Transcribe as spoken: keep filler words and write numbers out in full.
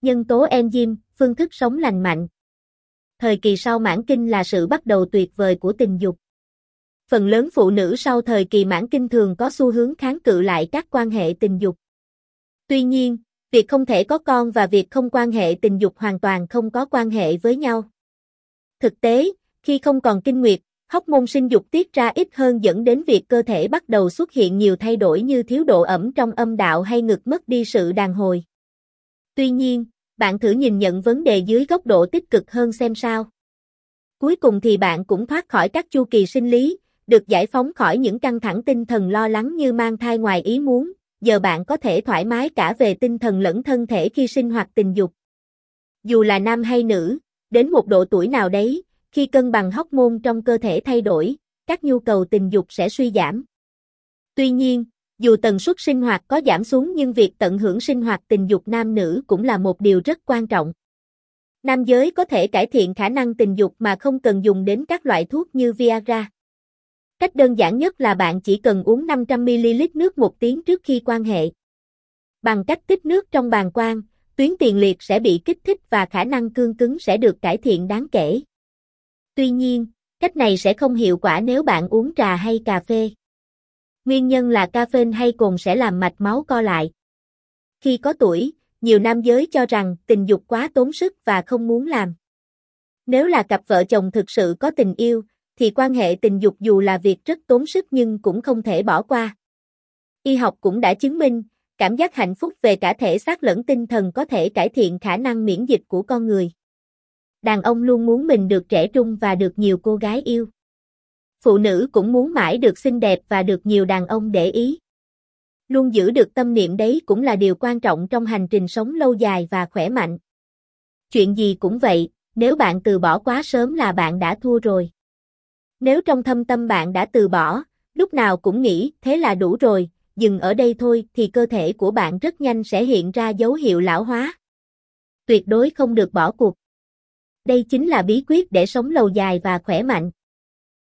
Nhân tố enzyme, phương thức sống lành mạnh. Thời kỳ sau mãn kinh là sự bắt đầu tuyệt vời của tình dục. Phần lớn phụ nữ sau thời kỳ mãn kinh thường có xu hướng kháng cự lại các quan hệ tình dục. Tuy nhiên, việc không thể có con và việc không quan hệ tình dục hoàn toàn không có quan hệ với nhau. Thực tế, khi không còn kinh nguyệt, hormone sinh dục tiết ra ít hơn dẫn đến việc cơ thể bắt đầu xuất hiện nhiều thay đổi như thiếu độ ẩm trong âm đạo hay ngực mất đi sự đàn hồi. Tuy nhiên, bạn thử nhìn nhận vấn đề dưới góc độ tích cực hơn xem sao. Cuối cùng thì bạn cũng thoát khỏi các chu kỳ sinh lý, được giải phóng khỏi những căng thẳng tinh thần lo lắng như mang thai ngoài ý muốn, giờ bạn có thể thoải mái cả về tinh thần lẫn thân thể khi sinh hoạt tình dục. Dù là nam hay nữ, đến một độ tuổi nào đấy, khi cân bằng hormone trong cơ thể thay đổi, các nhu cầu tình dục sẽ suy giảm. Tuy nhiên, dù tần suất sinh hoạt có giảm xuống nhưng việc tận hưởng sinh hoạt tình dục nam nữ cũng là một điều rất quan trọng. Nam giới có thể cải thiện khả năng tình dục mà không cần dùng đến các loại thuốc như Viagra. Cách đơn giản nhất là bạn chỉ cần uống năm trăm mi li lít nước một tiếng trước khi quan hệ. Bằng cách tích nước trong bàng quang, tuyến tiền liệt sẽ bị kích thích và khả năng cương cứng sẽ được cải thiện đáng kể. Tuy nhiên, cách này sẽ không hiệu quả nếu bạn uống trà hay cà phê. Nguyên nhân là caffeine hay cồn sẽ làm mạch máu co lại. Khi có tuổi, nhiều nam giới cho rằng tình dục quá tốn sức và không muốn làm. Nếu là cặp vợ chồng thực sự có tình yêu, thì quan hệ tình dục dù là việc rất tốn sức nhưng cũng không thể bỏ qua. Y học cũng đã chứng minh, cảm giác hạnh phúc về cả thể xác lẫn tinh thần có thể cải thiện khả năng miễn dịch của con người. Đàn ông luôn muốn mình được trẻ trung và được nhiều cô gái yêu. Phụ nữ cũng muốn mãi được xinh đẹp và được nhiều đàn ông để ý. Luôn giữ được tâm niệm đấy cũng là điều quan trọng trong hành trình sống lâu dài và khỏe mạnh. Chuyện gì cũng vậy, nếu bạn từ bỏ quá sớm là bạn đã thua rồi. Nếu trong thâm tâm bạn đã từ bỏ, lúc nào cũng nghĩ thế là đủ rồi, dừng ở đây thôi thì cơ thể của bạn rất nhanh sẽ hiện ra dấu hiệu lão hóa. Tuyệt đối không được bỏ cuộc. Đây chính là bí quyết để sống lâu dài và khỏe mạnh.